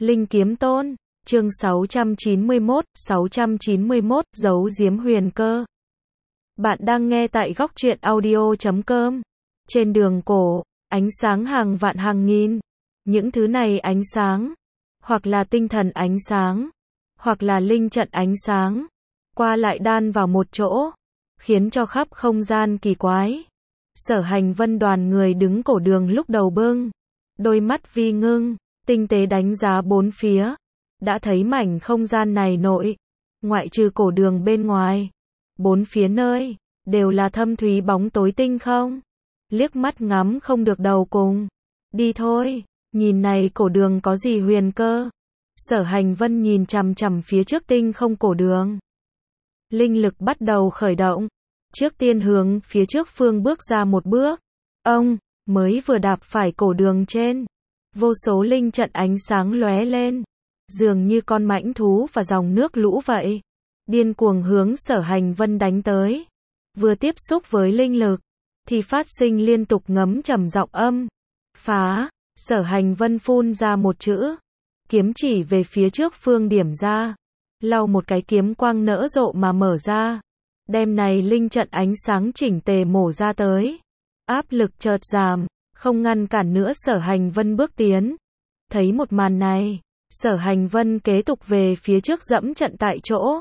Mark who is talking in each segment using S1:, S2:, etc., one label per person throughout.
S1: Linh Kiếm Tôn, chương 691, giấu giếm huyền cơ. Bạn đang nghe tại góc truyện audio.com. Trên đường cổ, ánh sáng hàng vạn hàng nghìn. Những thứ này ánh sáng, hoặc là tinh thần ánh sáng, hoặc là linh trận ánh sáng, qua lại đan vào một chỗ, khiến cho khắp không gian kỳ quái. Sở Hành Vân đoàn người đứng cổ đường lúc đầu bưng, đôi mắt vi ngưng, tinh tế đánh giá bốn phía, đã thấy mảnh không gian này nội, ngoại trừ cổ đường bên ngoài, bốn phía nơi, đều là thâm thúy bóng tối tinh không. Liếc mắt ngắm không được đầu cùng. Đi thôi, nhìn này cổ đường có gì huyền cơ. Sở Hành Vân nhìn chằm chằm phía trước tinh không cổ đường. Linh lực bắt đầu khởi động. Trước tiên hướng phía trước phương bước ra một bước. Ông, mới vừa đạp phải cổ đường trên. Vô số linh trận ánh sáng lóe lên. Dường như con mãnh thú và dòng nước lũ vậy. Điên cuồng hướng Sở Hành Vân đánh tới. Vừa tiếp xúc với linh lực, thì phát sinh liên tục ngấm trầm giọng âm. Phá, Sở Hành Vân phun ra một chữ. Kiếm chỉ về phía trước phương điểm ra. Lau một cái kiếm quang nở rộ mà mở ra. Đem này linh trận ánh sáng chỉnh tề mổ ra tới. Áp lực chợt giảm, không ngăn cản nữa Sở Hành Vân bước tiến. Thấy một màn này, Sở Hành Vân kế tục về phía trước dẫm trận tại chỗ.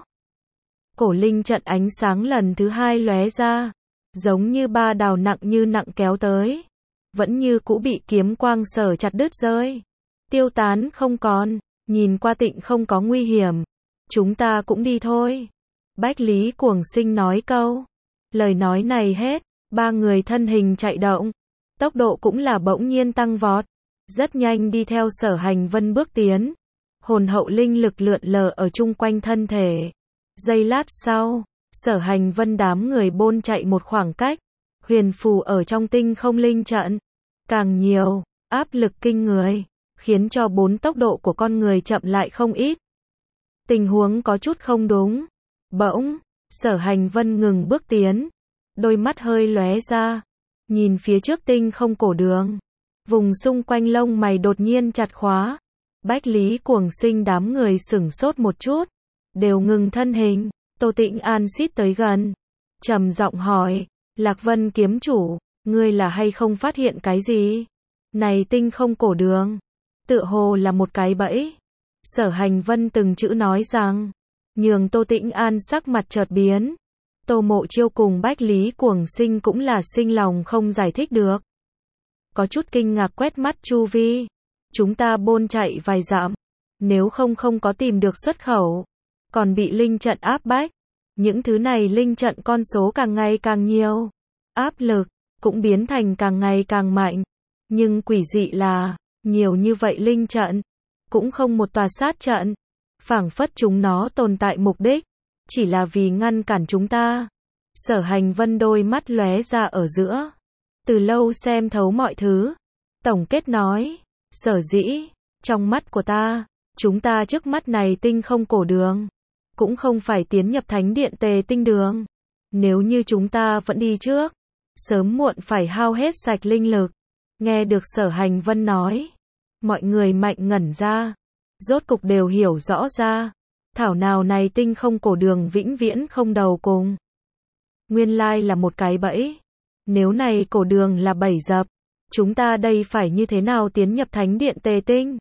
S1: Cổ linh trận ánh sáng lần thứ hai lóe ra, giống như ba đào nặng như nặng kéo tới. Vẫn như cũ bị kiếm quang sở chặt đứt rơi. Tiêu tán không còn, nhìn qua tịnh không có nguy hiểm. Chúng ta cũng đi thôi. Bách Lý Cuồng Sinh nói câu. Lời nói này hết, ba người thân hình chạy động. Tốc độ cũng là bỗng nhiên tăng vọt. Rất nhanh đi theo Sở Hành Vân bước tiến. Hồn hậu linh lực lượn lờ ở chung quanh thân thể. Giây lát sau, Sở Hành Vân đám người bôn chạy một khoảng cách. Huyền phù ở trong tinh không linh trận. Càng nhiều, áp lực kinh người, khiến cho bốn tốc độ của con người chậm lại không ít. Tình huống có chút không đúng. Bỗng, Sở Hành Vân ngừng bước tiến. Đôi mắt hơi lóe ra. Nhìn phía trước tinh không cổ đường. Vùng xung quanh lông mày đột nhiên chặt khóa. Bách Lý Cuồng Sinh đám người sửng sốt một chút. Đều ngừng thân hình. Tô Tĩnh An xít tới gần. Trầm giọng hỏi. Lạc Vân kiếm chủ, ngươi là hay không phát hiện cái gì? Này tinh không cổ đường. Tựa hồ là một cái bẫy. Sở Hành Vân từng chữ nói rằng. Nhường Tô Tĩnh An sắc mặt chợt biến. Tô Mộ Chiêu cùng Bách Lý Cuồng Sinh cũng là sinh lòng không giải thích được. Có chút kinh ngạc quét mắt chu vi. Chúng ta bôn chạy vài dặm. Nếu không có tìm được xuất khẩu. Còn bị linh trận áp bách. Những thứ này linh trận con số càng ngày càng nhiều. Áp lực cũng biến thành càng ngày càng mạnh. Nhưng quỷ dị là, nhiều như vậy linh trận, cũng không một tòa sát trận. Phảng phất chúng nó tồn tại mục đích, chỉ là vì ngăn cản chúng ta. Sở Hành Vân đôi mắt lóe ra ở giữa. Từ lâu xem thấu mọi thứ. Tổng kết nói, sở dĩ, trong mắt của ta, chúng ta trước mắt này tinh không cổ đường. Cũng không phải tiến nhập thánh điện Tề Tinh đường. Nếu như chúng ta vẫn đi trước, sớm muộn phải hao hết sạch linh lực. Nghe được Sở Hành Vân nói, mọi người mạnh ngẩn ra. Rốt cục đều hiểu rõ ra. Thảo nào này tinh không cổ đường vĩnh viễn không đầu cùng. Nguyên lai là một cái bẫy. Nếu này cổ đường là bẫy dập, chúng ta đây phải như thế nào tiến nhập thánh điện Tề Tinh?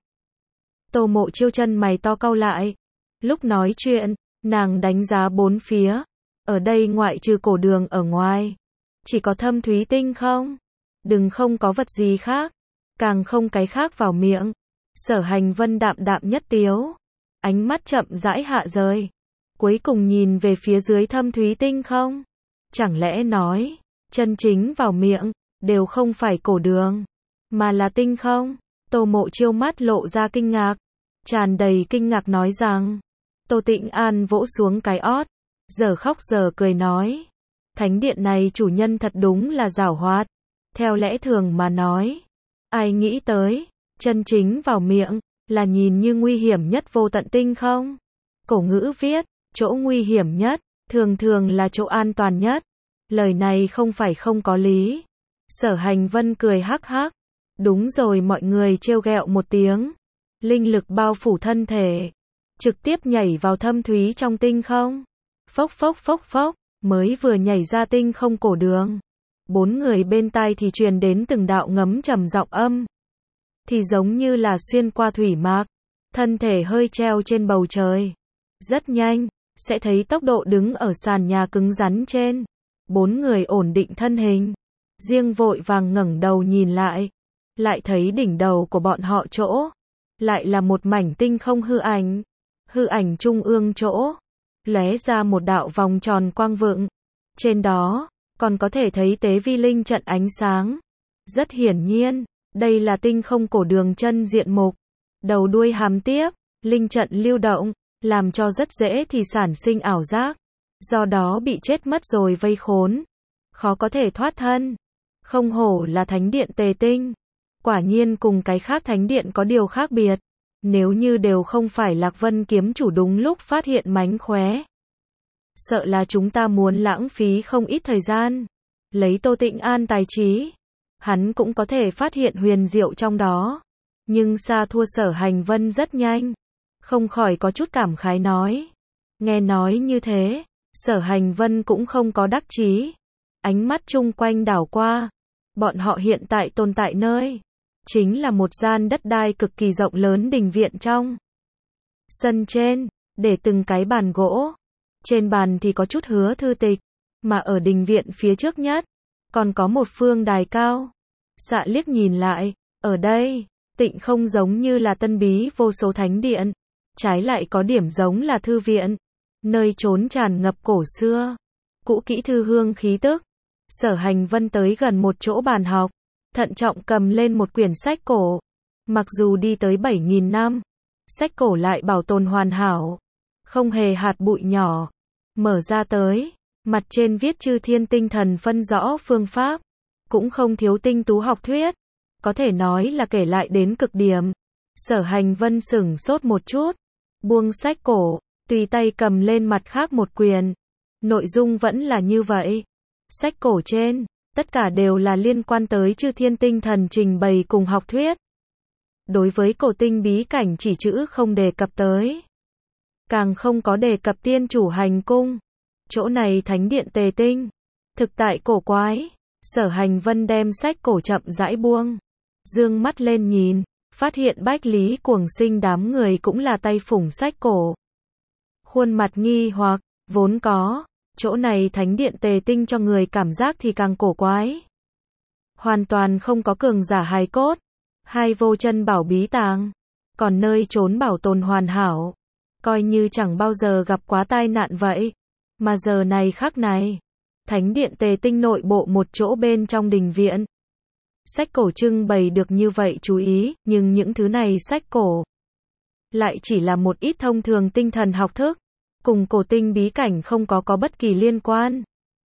S1: Tô Mộ Chiêu chân mày to cau lại. Lúc nói chuyện, nàng đánh giá bốn phía. Ở đây ngoại trừ cổ đường ở ngoài, chỉ có thâm thúy tinh không. Đừng không có vật gì khác, càng không cái khác vào miệng. Sở Hành Vân đạm đạm nhất tiếu. Ánh mắt chậm rãi hạ rơi. Cuối cùng nhìn về phía dưới thâm thúy tinh không. Chẳng lẽ nói, chân chính vào miệng, đều không phải cổ đường, mà là tinh không? Tô Mộ Chiêu mắt lộ ra kinh ngạc. Tràn đầy kinh ngạc nói rằng. Tô Tĩnh An vỗ xuống cái ót. Giờ khóc giờ cười nói. Thánh điện này chủ nhân thật đúng là giảo hoạt. Theo lẽ thường mà nói. Ai nghĩ tới, chân chính vào miệng, là nhìn như nguy hiểm nhất vô tận tinh không? Cổ ngữ viết, chỗ nguy hiểm nhất, thường thường là chỗ an toàn nhất. Lời này không phải không có lý. Sở Hành Vân cười hắc hắc. Đúng rồi, mọi người trêu ghẹo một tiếng. linh lực bao phủ thân thể, trực tiếp nhảy vào thâm thúy trong tinh không. Phốc phốc phốc phốc, mới vừa nhảy ra tinh không cổ đường. 4 người bên tai thì truyền đến từng đạo ngấm trầm giọng âm. Thì giống như là xuyên qua thủy mạc, thân thể hơi treo trên bầu trời. Rất nhanh, sẽ thấy tốc độ đứng ở sàn nhà cứng rắn trên. 4 người ổn định thân hình, riêng vội vàng ngẩng đầu nhìn lại thấy đỉnh đầu của bọn họ chỗ, lại là một mảnh tinh không hư ảnh trung ương chỗ, lóe ra một đạo vòng tròn quang vượng, trên đó, còn có thể thấy tế vi linh trận ánh sáng. Rất hiển nhiên, đây là tinh không cổ đường chân diện mục, đầu đuôi hàm tiếp, linh trận lưu động, làm cho rất dễ thì sản sinh ảo giác, do đó bị chết mất rồi vây khốn, khó có thể thoát thân. Không hổ là thánh điện Tề Tinh, quả nhiên cùng cái khác thánh điện có điều khác biệt, nếu như đều không phải Lạc Vân kiếm chủ đúng lúc phát hiện mánh khóe, sợ là chúng ta muốn lãng phí không ít thời gian. Lấy Tô Tịnh An tài trí, hắn cũng có thể phát hiện huyền diệu trong đó, nhưng xa thua Sở Hành Vân rất nhanh, không khỏi có chút cảm khái nói. Nghe nói như thế, Sở Hành Vân cũng không có đắc chí, ánh mắt chung quanh đảo qua, bọn họ hiện tại tồn tại nơi, chính là một gian đất đai cực kỳ rộng lớn đình viện trong. Sân trên, để từng cái bàn gỗ, trên bàn thì có chút hứa thư tịch, mà ở đình viện phía trước nhất, còn có một phương đài cao. Dạ liếc nhìn lại, ở đây, tịnh không giống như là tân bí vô số thánh điện, trái lại có điểm giống là thư viện, nơi trốn tràn ngập cổ xưa, cũ kỹ thư hương khí tức. Sở Hành Vân tới gần một chỗ bàn học, thận trọng cầm lên một quyển sách cổ. Mặc dù đi tới 7.000 năm, sách cổ lại bảo tồn hoàn hảo, không hề hạt bụi nhỏ. Mở ra tới, mặt trên viết chư thiên tinh thần phân rõ phương pháp, cũng không thiếu tinh tú học thuyết, có thể nói là kể lại đến cực điểm. Sở Hành Vân sửng sốt một chút, buông sách cổ, tùy tay cầm lên mặt khác một quyển. Nội dung vẫn là như vậy. Sách cổ trên, tất cả đều là liên quan tới chư thiên tinh thần trình bày cùng học thuyết. Đối với cổ tinh bí cảnh chỉ chữ không đề cập tới. Càng không có đề cập tiên chủ hành cung. Chỗ này thánh điện Tề Tinh. Thực tại cổ quái. Sở Hành Vân đem sách cổ chậm rãi buông. Dương mắt lên nhìn, phát hiện Bách Lý Cuồng Sinh đám người cũng là tay phủng sách cổ. Khuôn mặt nghi hoặc, vốn có. Chỗ này thánh điện Tề Tinh cho người cảm giác thì càng cổ quái. Hoàn toàn không có cường giả hài cốt, hai vô chân bảo bí tàng, còn nơi trốn bảo tồn hoàn hảo, coi như chẳng bao giờ gặp quá tai nạn vậy. Mà giờ này khắc này, thánh điện Tề Tinh nội bộ một chỗ bên trong đình viện. Sách cổ trưng bày được như vậy chú ý, nhưng những thứ này sách cổ lại chỉ là một ít thông thường tinh thần học thức, cùng cổ tinh bí cảnh không có bất kỳ liên quan.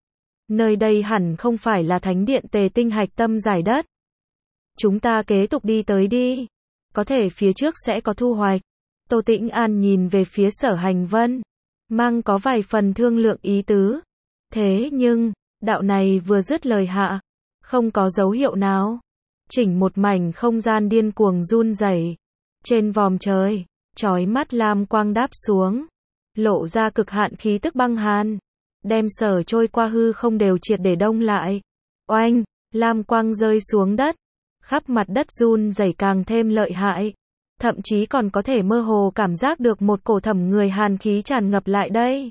S1: Nơi đây hẳn không phải là thánh điện Tề Tinh hạch tâm giải đất. Chúng ta kế tục đi tới đi. Có thể phía trước sẽ có thu hoạch. Tô Tĩnh An nhìn về phía Sở Hành Vân, mang có vài phần thương lượng ý tứ. Thế nhưng, đạo này vừa dứt lời hạ, không có dấu hiệu nào. Chỉnh một mảnh không gian điên cuồng run rẩy. Trên vòm trời, chói mắt lam quang đáp xuống, lộ ra cực hạn khí tức băng hàn, đem sở trôi qua hư không đều triệt để đông lại. Oanh, lam quang rơi xuống đất, khắp mặt đất run rẩy càng thêm lợi hại, thậm chí còn có thể mơ hồ cảm giác được một cổ thẩm người hàn khí tràn ngập lại đây,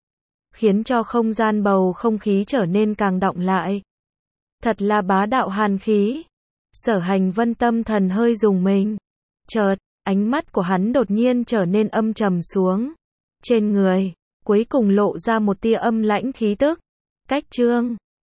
S1: khiến cho không gian bầu không khí trở nên càng đọng lại. Thật là bá đạo hàn khí. Sở Hành Vân tâm thần hơi rùng mình, chợt, ánh mắt của hắn đột nhiên trở nên âm trầm xuống. Trên người, cuối cùng lộ ra một tia âm lãnh khí tức. Cách chương